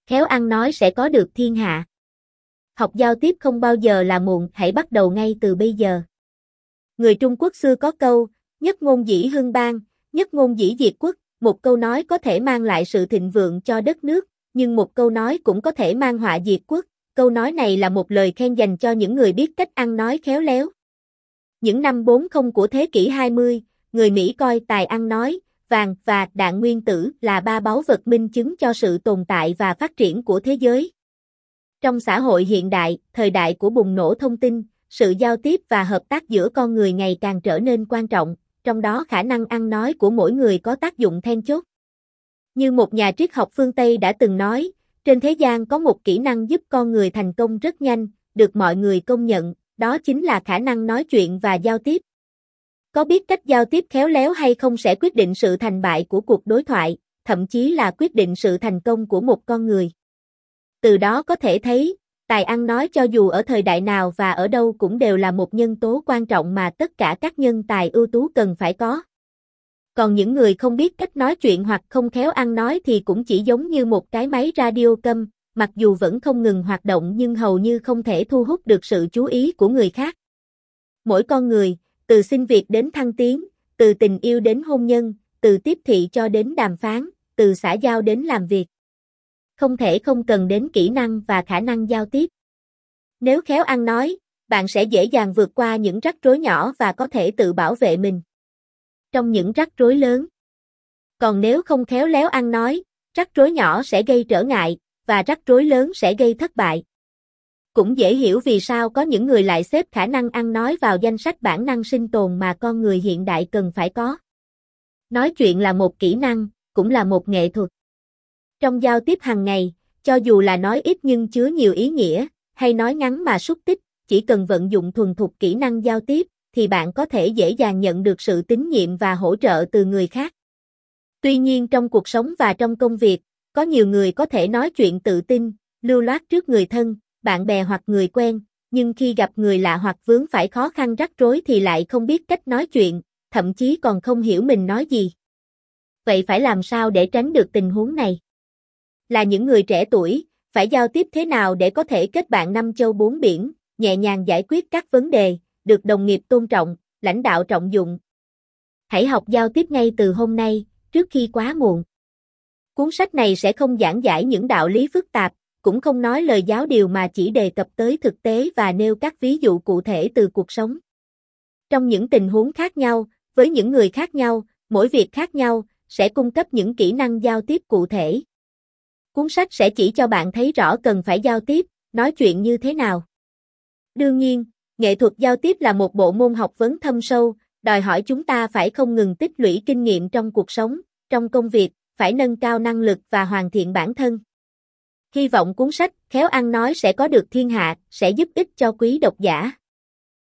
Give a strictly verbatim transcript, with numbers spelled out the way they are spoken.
khéo ăn nói sẽ có được thiên hạ. Học giao tiếp không bao giờ là muộn, hãy bắt đầu ngay từ bây giờ. Người Trung Quốc xưa có câu, nhất ngôn dĩ hưng bang, nhất ngôn dĩ diệt quốc, một câu nói có thể mang lại sự thịnh vượng cho đất nước, nhưng một câu nói cũng có thể mang họa diệt quốc. Câu nói này là một lời khen dành cho những người biết cách ăn nói khéo léo. Những năm bốn mươi của thế kỷ hai mươi, người Mỹ coi tài ăn nói, vàng và đạn nguyên tử là ba báu vật minh chứng cho sự tồn tại và phát triển của thế giới. Trong xã hội hiện đại, thời đại của bùng nổ thông tin, sự giao tiếp và hợp tác giữa con người ngày càng trở nên quan trọng, trong đó khả năng ăn nói của mỗi người có tác dụng then chốt. Như một nhà triết học phương Tây đã từng nói, trên thế gian có một kỹ năng giúp con người thành công rất nhanh, được mọi người công nhận, đó chính là khả năng nói chuyện và giao tiếp. Có biết cách giao tiếp khéo léo hay không sẽ quyết định sự thành bại của cuộc đối thoại, thậm chí là quyết định sự thành công của một con người. Từ đó có thể thấy, tài ăn nói cho dù ở thời đại nào và ở đâu cũng đều là một nhân tố quan trọng mà tất cả các nhân tài ưu tú cần phải có. Còn những người không biết cách nói chuyện hoặc không khéo ăn nói thì cũng chỉ giống như một cái máy radio câm, mặc dù vẫn không ngừng hoạt động nhưng hầu như không thể thu hút được sự chú ý của người khác. Mỗi con người, từ xin việc đến thăng tiến, từ tình yêu đến hôn nhân, từ tiếp thị cho đến đàm phán, từ xã giao đến làm việc, không thể không cần đến kỹ năng và khả năng giao tiếp. Nếu khéo ăn nói, bạn sẽ dễ dàng vượt qua những rắc rối nhỏ và có thể tự bảo vệ mình trong những rắc rối lớn. Còn nếu không khéo léo ăn nói, rắc rối nhỏ sẽ gây trở ngại, và rắc rối lớn sẽ gây thất bại. Cũng dễ hiểu vì sao có những người lại xếp khả năng ăn nói vào danh sách bản năng sinh tồn mà con người hiện đại cần phải có. Nói chuyện là một kỹ năng, cũng là một nghệ thuật. Trong giao tiếp hàng ngày, cho dù là nói ít nhưng chứa nhiều ý nghĩa, hay nói ngắn mà xúc tích, chỉ cần vận dụng thuần thục kỹ năng giao tiếp, thì bạn có thể dễ dàng nhận được sự tín nhiệm và hỗ trợ từ người khác. Tuy nhiên trong cuộc sống và trong công việc, có nhiều người có thể nói chuyện tự tin, lưu loát trước người thân, bạn bè hoặc người quen, nhưng khi gặp người lạ hoặc vướng phải khó khăn rắc rối thì lại không biết cách nói chuyện, thậm chí còn không hiểu mình nói gì. Vậy phải làm sao để tránh được tình huống này? Là những người trẻ tuổi, phải giao tiếp thế nào để có thể kết bạn năm châu bốn biển, nhẹ nhàng giải quyết các vấn đề, được đồng nghiệp tôn trọng, lãnh đạo trọng dụng? Hãy học giao tiếp ngay từ hôm nay, trước khi quá muộn. Cuốn sách này sẽ không giảng giải những đạo lý phức tạp, cũng không nói lời giáo điều mà chỉ đề cập tới thực tế và nêu các ví dụ cụ thể từ cuộc sống. Trong những tình huống khác nhau, với những người khác nhau, mỗi việc khác nhau, sẽ cung cấp những kỹ năng giao tiếp cụ thể. Cuốn sách sẽ chỉ cho bạn thấy rõ cần phải giao tiếp, nói chuyện như thế nào. Đương nhiên, nghệ thuật giao tiếp là một bộ môn học vấn thâm sâu, đòi hỏi chúng ta phải không ngừng tích lũy kinh nghiệm trong cuộc sống, trong công việc, phải nâng cao năng lực và hoàn thiện bản thân. Hy vọng cuốn sách Khéo ăn nói sẽ có được thiên hạ, sẽ giúp ích cho quý độc giả.